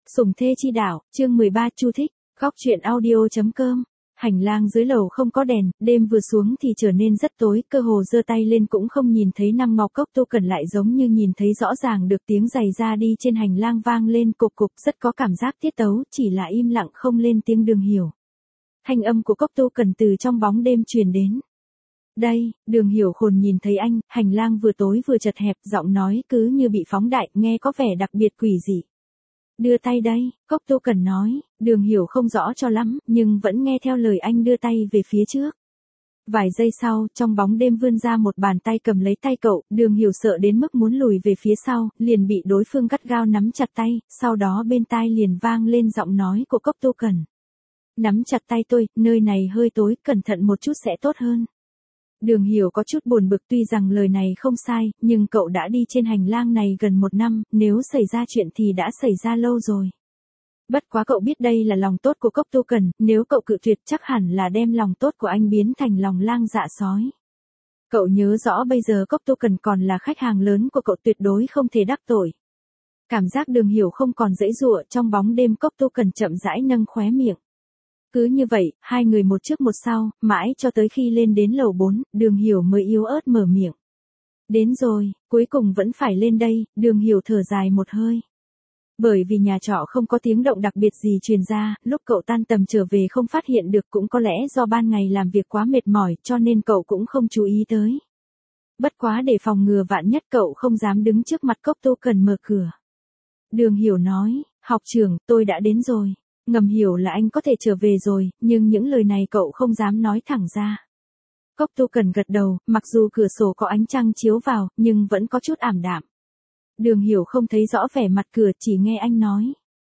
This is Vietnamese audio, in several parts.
Sủng thê chi đạo, chương 13 Chu thích, góc truyện audio.com. Hành lang dưới lầu không có đèn, đêm vừa xuống thì trở nên rất tối, cơ hồ giơ tay lên cũng không nhìn thấy Năm Ngọc Cốc Tu Cẩn lại giống như nhìn thấy rõ ràng được tiếng giày ra đi trên hành lang vang lên cục cục, rất có cảm giác tiết tấu, chỉ là im lặng không lên tiếng. Đường Hiểu. Thanh âm của Cốc Tu Cẩn từ trong bóng đêm truyền đến. Đây, Đường Hiểu khồn nhìn thấy anh, hành lang vừa tối vừa chật hẹp, giọng nói cứ như bị phóng đại, nghe có vẻ đặc biệt quỷ dị. Đưa tay đây, Cốc Tu Cẩn nói, Đường Hiểu không rõ cho lắm, nhưng vẫn nghe theo lời anh đưa tay về phía trước. Vài giây sau, trong bóng đêm vươn ra một bàn tay cầm lấy tay cậu, Đường Hiểu sợ đến mức muốn lùi về phía sau, liền bị đối phương gắt gao nắm chặt tay, sau đó bên tai liền vang lên giọng nói của Cốc Tu Cẩn. Nắm chặt tay tôi, nơi này hơi tối, cẩn thận một chút sẽ tốt hơn. Đường Hiểu có chút buồn bực, tuy rằng lời này không sai, nhưng cậu đã đi trên hành lang này gần 1 năm, nếu xảy ra chuyện thì đã xảy ra lâu rồi. Bất quá cậu biết đây là lòng tốt của Cốc Tu Cẩn, nếu cậu cự tuyệt chắc hẳn là đem lòng tốt của anh biến thành lòng lang dạ sói. Cậu nhớ rõ bây giờ Cốc Tu Cẩn còn là khách hàng lớn của cậu, tuyệt đối không thể đắc tội. Cảm giác Đường Hiểu không còn giãy giụa, trong bóng đêm Cốc Tu Cẩn chậm rãi nâng khóe miệng. Cứ như vậy, hai người một trước một sau, mãi cho tới khi lên đến lầu 4, Đường Hiểu mới yếu ớt mở miệng. Đến rồi, cuối cùng vẫn phải lên đây, Đường Hiểu thở dài một hơi. Bởi vì nhà trọ không có tiếng động đặc biệt gì truyền ra, lúc cậu tan tầm trở về không phát hiện được, cũng có lẽ do ban ngày làm việc quá mệt mỏi cho nên cậu cũng không chú ý tới. Bất quá để phòng ngừa vạn nhất cậu không dám đứng trước mặt Cốc Tu Cẩn mở cửa. Đường Hiểu nói, học trưởng, tôi đã đến rồi. Ngầm hiểu là anh có thể trở về rồi, nhưng những lời này cậu không dám nói thẳng ra. Cốc Tu Cẩn gật đầu, mặc dù cửa sổ có ánh trăng chiếu vào, nhưng vẫn có chút ảm đạm. Đường Hiểu không thấy rõ vẻ mặt cửa, chỉ nghe anh nói.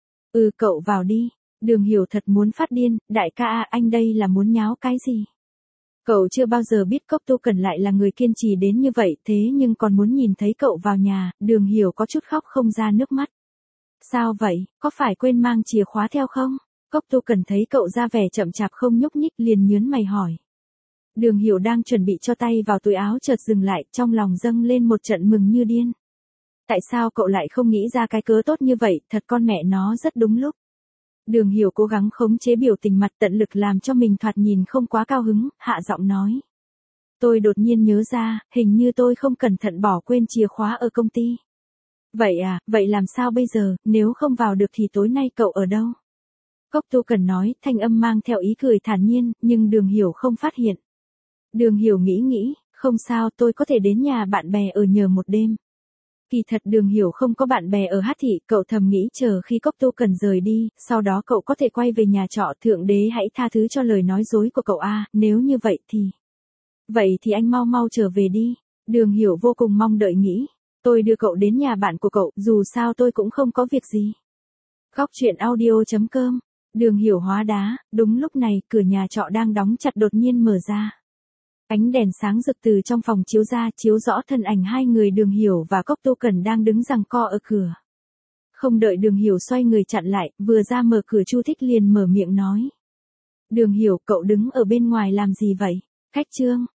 Cậu vào đi. Đường Hiểu thật muốn phát điên, đại ca à, anh đây là muốn nháo cái gì? Cậu chưa bao giờ biết Cốc Tu Cẩn lại là người kiên trì đến như vậy, thế nhưng còn muốn nhìn thấy cậu vào nhà, Đường Hiểu có chút khóc không ra nước mắt. Sao vậy, có phải quên mang chìa khóa theo không? Cốc Tu Cẩn thấy cậu ra vẻ chậm chạp không nhúc nhích liền nhớn mày hỏi. Đường Hiểu đang chuẩn bị cho tay vào túi áo chợt dừng lại, trong lòng dâng lên một trận mừng như điên. Tại sao cậu lại không nghĩ ra cái cớ tốt như vậy, thật con mẹ nó rất đúng lúc. Đường Hiểu cố gắng khống chế biểu tình mặt, tận lực làm cho mình thoạt nhìn không quá cao hứng, hạ giọng nói. Tôi đột nhiên nhớ ra, hình như tôi không cẩn thận bỏ quên chìa khóa ở công ty. Vậy à, vậy làm sao bây giờ, nếu không vào được thì tối nay cậu ở đâu? Cốc Tu Cẩn nói, thanh âm mang theo ý cười thản nhiên, nhưng Đường Hiểu không phát hiện. Đường Hiểu nghĩ, không sao, tôi có thể đến nhà bạn bè ở nhờ một đêm. Kỳ thật Đường Hiểu không có bạn bè ở Hát Thị, cậu thầm nghĩ chờ khi Cốc Tu Cẩn rời đi, sau đó cậu có thể quay về nhà trọ. Thượng đế hãy tha thứ cho lời nói dối của cậu a, nếu như vậy thì... Vậy thì anh mau trở về đi. Đường Hiểu vô cùng mong đợi nghĩ. Tôi đưa cậu đến nhà bạn của cậu, dù sao tôi cũng không có việc gì. Góc truyện audio.com. Đường Hiểu hóa đá, đúng lúc này, cửa nhà trọ đang đóng chặt đột nhiên mở ra. Ánh đèn sáng rực từ trong phòng chiếu ra, chiếu rõ thân ảnh hai người Đường Hiểu và Cốc Tu Cẩn đang đứng giằng co ở cửa. Không đợi Đường Hiểu xoay người chặn lại, vừa ra mở cửa Chu Thích liền mở miệng nói. Đường Hiểu, cậu đứng ở bên ngoài làm gì vậy? Khách trương,